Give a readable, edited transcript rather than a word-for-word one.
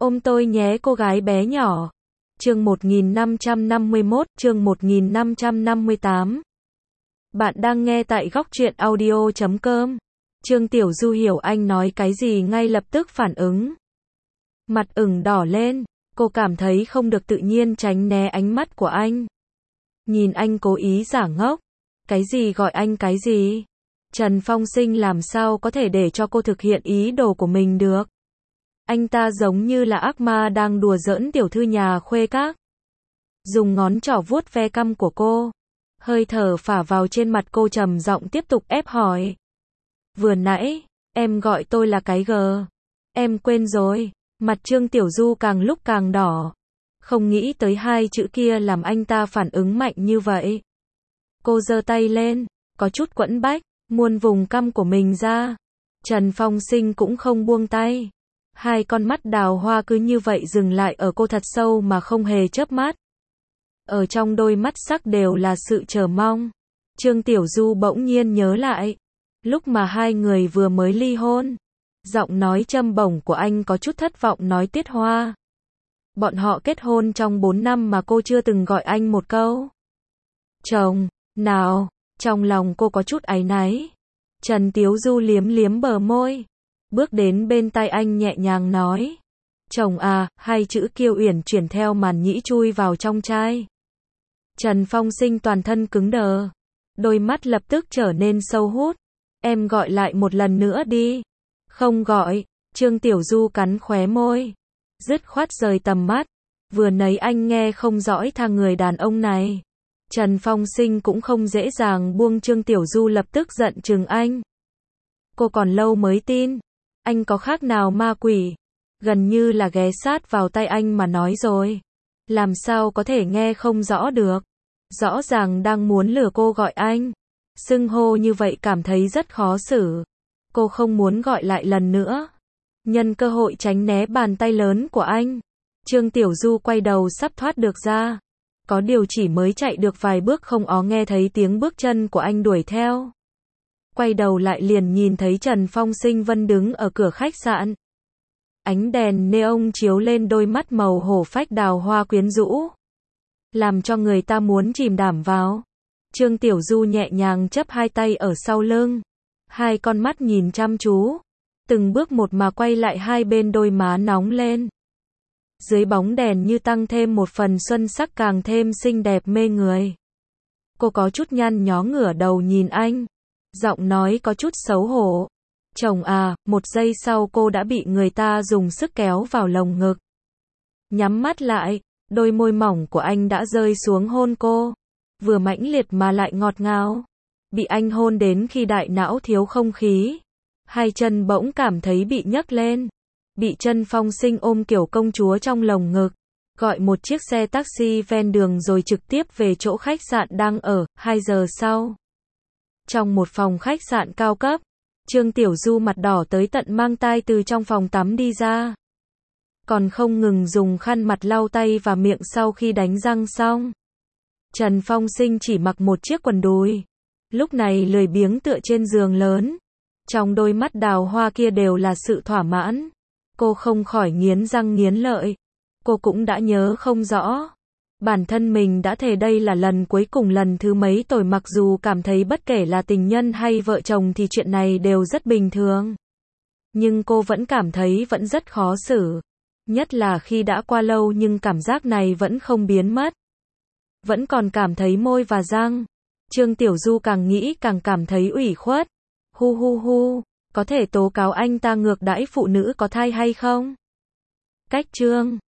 Ôm tôi nhé cô gái bé nhỏ. Chương 1551, chương 1558. Bạn đang nghe tại Góc Truyện Audio.com. Trương Tiểu Du hiểu anh nói cái gì ngay lập tức phản ứng. Mặt ửng đỏ lên, cô cảm thấy không được tự nhiên tránh né ánh mắt của anh. Nhìn anh cố ý giả ngốc. Cái gì gọi anh cái gì? Trần Phong Sinh làm sao có thể để cho cô thực hiện ý đồ của mình được? Anh ta giống như là ác ma đang đùa giỡn tiểu thư nhà khuê các. Dùng ngón trỏ vuốt ve cằm của cô. Hơi thở phả vào trên mặt cô trầm giọng tiếp tục ép hỏi. Vừa nãy, em gọi tôi là cái gờ. Em quên rồi. Mặt Trương Tiểu Du càng lúc càng đỏ. Không nghĩ tới hai chữ kia làm anh ta phản ứng mạnh như vậy. Cô giơ tay lên, có chút quẫn bách, muốn vùng cằm của mình ra. Trần Phong Sinh cũng không buông tay. Hai con mắt đào hoa cứ như vậy dừng lại ở cô thật sâu mà không hề chớp mắt. Ở trong đôi mắt sắc đều là sự chờ mong. Trương Tiểu Du bỗng nhiên nhớ lại. Lúc mà hai người vừa mới ly hôn. Giọng nói châm bổng của anh có chút thất vọng nói Tiết Hoa. Bọn họ kết hôn trong 4 năm mà cô chưa từng gọi anh một câu chồng, nào, trong lòng cô có chút áy náy. Trần Tiểu Du liếm liếm bờ môi. Bước đến bên tai anh nhẹ nhàng nói. Chồng à, hai chữ kiêu uyển chuyển theo màn nhĩ chui vào trong chai. Trần Phong Sinh toàn thân cứng đờ. Đôi mắt lập tức trở nên sâu hút. Em gọi lại một lần nữa đi. Không gọi. Trương Tiểu Du cắn khóe môi. Dứt khoát rời tầm mắt. Vừa nãy anh nghe không rõ thằng người đàn ông này. Trần Phong Sinh cũng không dễ dàng buông Trương Tiểu Du lập tức giận chừng anh. Cô còn lâu mới tin. Anh có khác nào ma quỷ. Gần như là ghé sát vào tay anh mà nói rồi. Làm sao có thể nghe không rõ được. Rõ ràng đang muốn lừa cô gọi anh. Xưng hô như vậy cảm thấy rất khó xử. Cô không muốn gọi lại lần nữa. Nhân cơ hội tránh né bàn tay lớn của anh. Trương Tiểu Du quay đầu sắp thoát được ra. Có điều chỉ mới chạy được vài bước không ó nghe thấy tiếng bước chân của anh đuổi theo. Quay đầu lại liền nhìn thấy Trần Phong Sinh Vân đứng ở cửa khách sạn. Ánh đèn neon chiếu lên đôi mắt màu hổ phách đào hoa quyến rũ. Làm cho người ta muốn chìm đắm vào. Trương Tiểu Du nhẹ nhàng chấp hai tay ở sau lưng. Hai con mắt nhìn chăm chú. Từng bước một mà quay lại hai bên đôi má nóng lên. Dưới bóng đèn như tăng thêm một phần xuân sắc càng thêm xinh đẹp mê người. Cô có chút nhăn nhó ngửa đầu nhìn anh. Giọng nói có chút xấu hổ. Chồng à, một giây sau cô đã bị người ta dùng sức kéo vào lồng ngực. Nhắm mắt lại, đôi môi mỏng của anh đã rơi xuống hôn cô. Vừa mãnh liệt mà lại ngọt ngào. Bị anh hôn đến khi đại não thiếu không khí. Hai chân bỗng cảm thấy bị nhấc lên. Bị Trần Phong Sinh ôm kiểu công chúa trong lồng ngực. Gọi một chiếc xe taxi ven đường rồi trực tiếp về chỗ khách sạn đang ở, 2 giờ sau. Trong một phòng khách sạn cao cấp, Trương Tiểu Du mặt đỏ tới tận mang tai từ trong phòng tắm đi ra. Còn không ngừng dùng khăn mặt lau tay và miệng sau khi đánh răng xong. Trần Phong Sinh chỉ mặc một chiếc quần đùi. Lúc này lười biếng tựa trên giường lớn. Trong đôi mắt đào hoa kia đều là sự thỏa mãn. Cô không khỏi nghiến răng nghiến lợi. Cô cũng đã nhớ không rõ. Bản thân mình đã thề đây là lần cuối cùng lần thứ mấy rồi mặc dù cảm thấy bất kể là tình nhân hay vợ chồng thì chuyện này đều rất bình thường. Nhưng cô vẫn cảm thấy vẫn rất khó xử. Nhất là khi đã qua lâu nhưng cảm giác này vẫn không biến mất. Vẫn còn cảm thấy môi và răng. Trương Tiểu Du càng nghĩ càng cảm thấy ủy khuất. Hu hu hu, có thể tố cáo anh ta ngược đãi phụ nữ có thai hay không? Cách chương